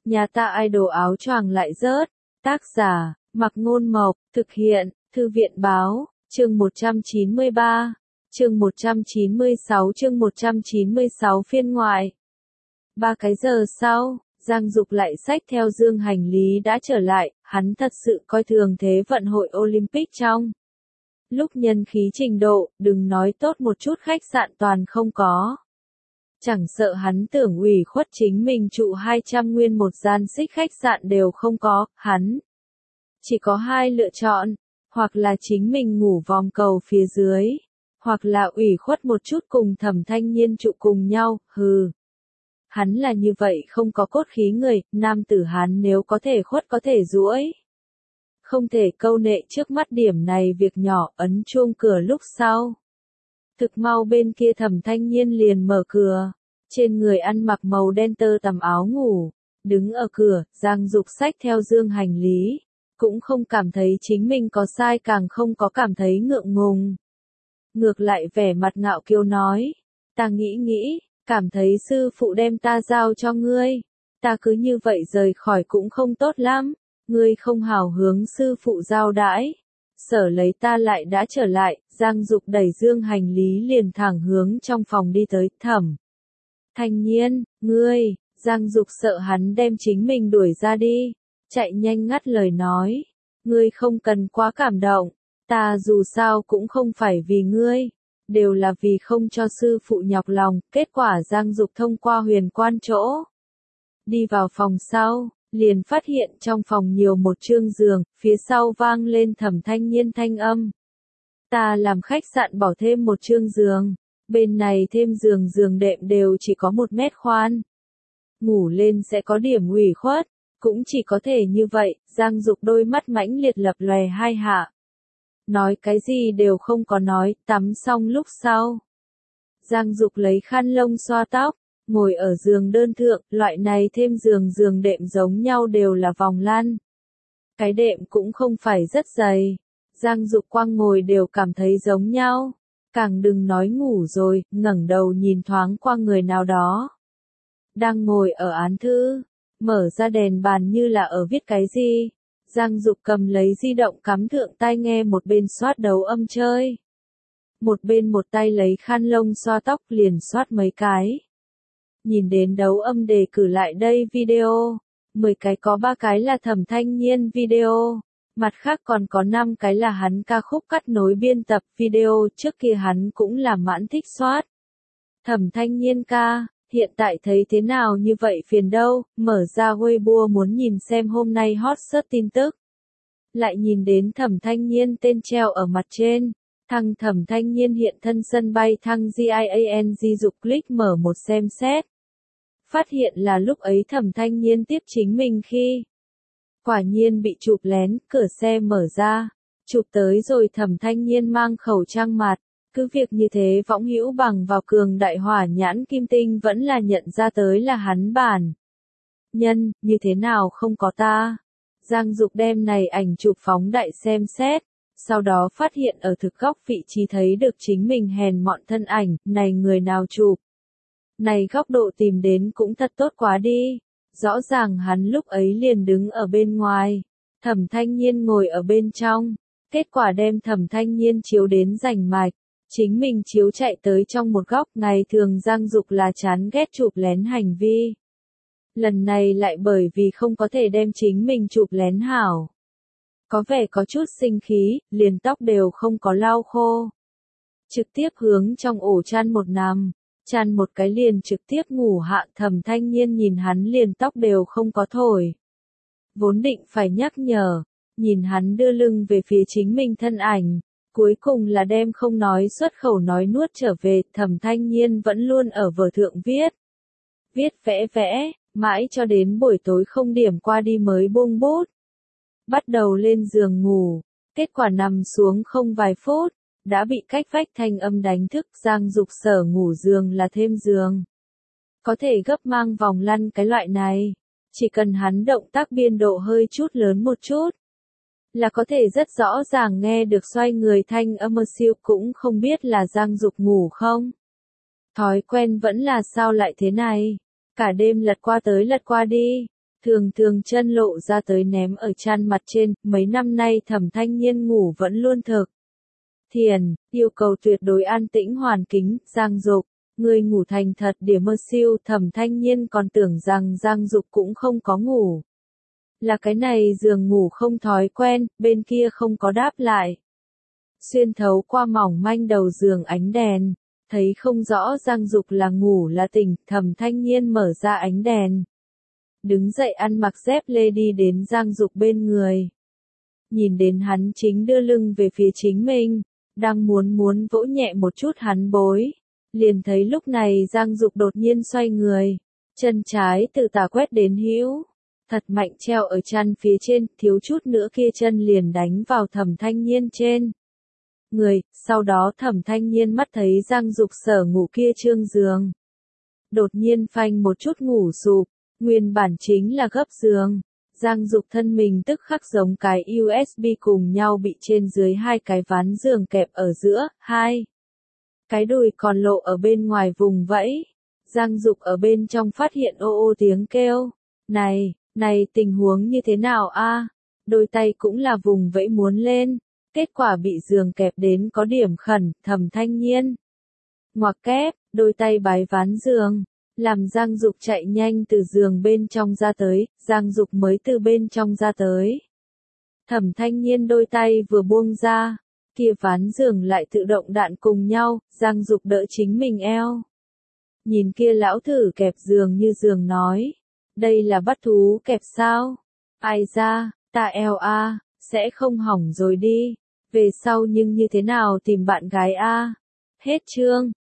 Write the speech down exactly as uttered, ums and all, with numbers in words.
Nhà ta idol áo choàng lại rớt. Tác giả, Mặc Ngôn Mộc, thực hiện, Thư viện Báo, chương một trăm chín mươi ba, chương một trăm chín mươi sáu chương một trăm chín mươi sáu phiên ngoại. Ba cái giờ sau, Giang Dục lại xách theo dương hành lý đã trở lại, hắn thật sự coi thường thế vận hội Olympic trong. Lúc nhân khí trình độ, đừng nói tốt một chút khách sạn toàn không có. Chẳng sợ hắn tưởng ủy khuất chính mình trụ hai trăm nguyên một gian xích khách sạn đều không có, hắn chỉ có hai lựa chọn, hoặc là chính mình ngủ vòng cầu phía dưới, hoặc là ủy khuất một chút cùng Thẩm Thanh Nhiên trụ cùng nhau, hừ. Hắn là như vậy không có cốt khí người, nam tử hắn nếu có thể khuất có thể duỗi. Không thể câu nệ trước mắt điểm này việc nhỏ, ấn chuông cửa lúc sau. Thực mau bên kia Thẩm Thanh Nhiên liền mở cửa, trên người ăn mặc màu đen tơ tằm áo ngủ, đứng ở cửa, Giang Dục xách theo dương hành lý, cũng không cảm thấy chính mình có sai càng không có cảm thấy ngượng ngùng. Ngược lại vẻ mặt ngạo kiêu nói, ta nghĩ nghĩ, cảm thấy sư phụ đem ta giao cho ngươi, ta cứ như vậy rời khỏi cũng không tốt lắm, ngươi không hào hướng sư phụ giao đãi. Sở lấy ta lại đã trở lại, Giang Dục đẩy dương hành lý liền thẳng hướng trong phòng đi tới, Thẩm Thanh Nhiên, ngươi, Giang Dục sợ hắn đem chính mình đuổi ra đi, chạy nhanh ngắt lời nói, ngươi không cần quá cảm động, ta dù sao cũng không phải vì ngươi, đều là vì không cho sư phụ nhọc lòng, kết quả Giang Dục thông qua huyền quan chỗ. Đi vào phòng sau, liền phát hiện trong phòng nhiều một chương giường, phía sau vang lên Thẩm Thanh Nhiên thanh âm. Ta làm khách sạn bỏ thêm một chương giường, bên này thêm giường giường đệm đều chỉ có một mét khoan. Ngủ lên sẽ có điểm ủy khuất, cũng chỉ có thể như vậy, Giang Dục đôi mắt mãnh liệt lập lòe hai hạ. Nói cái gì đều không có nói, tắm xong lúc sau. Giang Dục lấy khăn lông xoa tóc, ngồi ở giường đơn thượng, loại này thêm giường giường đệm giống nhau đều là vòng lăn. Cái đệm cũng không phải rất dày, Giang Dục quăng ngồi đều cảm thấy giống nhau, càng đừng nói ngủ rồi, ngẩng đầu nhìn thoáng qua người nào đó. Đang ngồi ở án thư, mở ra đèn bàn như là ở viết cái gì. Giang Dục cầm lấy di động cắm thượng tai nghe một bên soát đấu âm chơi. Một bên một tay lấy khăn lông xoa tóc liền soát mấy cái. Nhìn đến đấu âm đề cử lại đây video, mười cái có ba cái là Thẩm Thanh Nhiên video, mặt khác còn có năm cái là hắn ca khúc cắt nối biên tập video, trước kia hắn cũng là mãn thích soát. Thẩm Thanh Nhiên ca, hiện tại thấy thế nào như vậy phiền đâu, mở ra Weibo muốn nhìn xem hôm nay hot search tin tức. Lại nhìn đến Thẩm Thanh Nhiên tên treo ở mặt trên, thằng Thẩm Thanh Nhiên hiện thân sân bay thăng giang Dục click mở một xem xét. Phát hiện là lúc ấy Thẩm Thanh Nhiên tiếp chính mình khi. Quả nhiên bị chụp lén, cửa xe mở ra, chụp tới rồi Thẩm Thanh Nhiên mang khẩu trang mặt. Cứ việc như thế võng hữu bằng vào cường đại hỏa nhãn kim tinh vẫn là nhận ra tới là hắn bản. Nhân, như thế nào không có ta? Giang Dục đem này ảnh chụp phóng đại xem xét, sau đó phát hiện ở thực góc vị trí thấy được chính mình hèn mọn thân ảnh, này người nào chụp? Này góc độ tìm đến cũng thật tốt quá đi, rõ ràng hắn lúc ấy liền đứng ở bên ngoài, Thẩm Thanh Nhiên ngồi ở bên trong, kết quả đem Thẩm Thanh Nhiên chiếu đến rành mạch. Chính mình chiếu chạy tới trong một góc, ngày thường Giang Dục là chán ghét chụp lén hành vi. Lần này lại bởi vì không có thể đem chính mình chụp lén hảo. Có vẻ có chút sinh khí, liền tóc đều không có lau khô. Trực tiếp hướng trong ổ chăn một nằm, chăn một cái liền trực tiếp ngủ hạ. Thẩm Thanh Nhiên nhìn hắn liền tóc đều không có thổi. Vốn định phải nhắc nhở, nhìn hắn đưa lưng về phía chính mình thân ảnh. Cuối cùng là đem không nói xuất khẩu nói nuốt trở về, Thẩm Thanh Nhiên vẫn luôn ở vở thượng viết. Viết vẽ vẽ, mãi cho đến buổi tối không điểm qua đi mới buông bút. Bắt đầu lên giường ngủ, kết quả nằm xuống không vài phút, đã bị cách vách thanh âm đánh thức. Giang Dục sở ngủ giường là thêm giường. Có thể gấp mang vòng lăn cái loại này, chỉ cần hắn động tác biên độ hơi chút lớn một chút. Là có thể rất rõ ràng nghe được xoay người thanh âm siêu, cũng không biết là Giang Dục ngủ không. Thói quen vẫn là sao lại thế này, cả đêm lật qua tới lật qua đi, thường thường chân lộ ra tới ném ở chăn mặt trên, mấy năm nay Thẩm Thanh Nhiên ngủ vẫn luôn thực thiền, yêu cầu tuyệt đối an tĩnh hoàn kính. Giang Dục, người ngủ thành thật điểm mơ siêu. Thẩm Thanh Nhiên còn tưởng rằng Giang Dục cũng không có ngủ. Là cái này giường ngủ không thói quen, bên kia không có đáp lại. Xuyên thấu qua mỏng manh đầu giường ánh đèn, thấy không rõ Giang Dục là ngủ là tỉnh. Thẩm Thanh Nhiên mở ra ánh đèn, đứng dậy ăn mặc dép lê đi đến Giang Dục bên người. Nhìn đến hắn chính đưa lưng về phía chính mình, đang muốn muốn vỗ nhẹ một chút hắn bối. Liền thấy lúc này Giang Dục đột nhiên xoay người, chân trái từ tả quét đến hữu, thật mạnh treo ở chăn phía trên, thiếu chút nữa kia chân liền đánh vào Thẩm Thanh Nhiên trên người. Sau đó Thẩm Thanh Nhiên mắt thấy Giang Dục sở ngủ kia trương giường, đột nhiên phanh một chút ngủ sụp, nguyên bản chính là gấp giường. Giang Dục thân mình tức khắc giống cái u ét bê cùng nhau bị trên dưới hai cái ván giường kẹp ở giữa, hai cái đùi còn lộ ở bên ngoài vùng vẫy. Giang Dục ở bên trong phát hiện ô ô tiếng kêu. Này, này tình huống như thế nào a? Đôi tay cũng là vùng vẫy muốn lên, kết quả bị giường kẹp đến có điểm khẩn. Thẩm Thanh Nhiên ngoặc kép, đôi tay bái ván giường, làm Giang Dục chạy nhanh từ giường bên trong ra tới. Giang Dục mới từ bên trong ra tới, Thẩm Thanh Nhiên đôi tay vừa buông ra, kia ván giường lại tự động đạn cùng nhau. Giang Dục đỡ chính mình eo, nhìn kia lão thử kẹp giường như giường nói, đây là bắt thú kẹp sao? Ai ra, ta eo a, sẽ không hỏng rồi đi, về sau nhưng như thế nào tìm bạn gái a? Hết chương.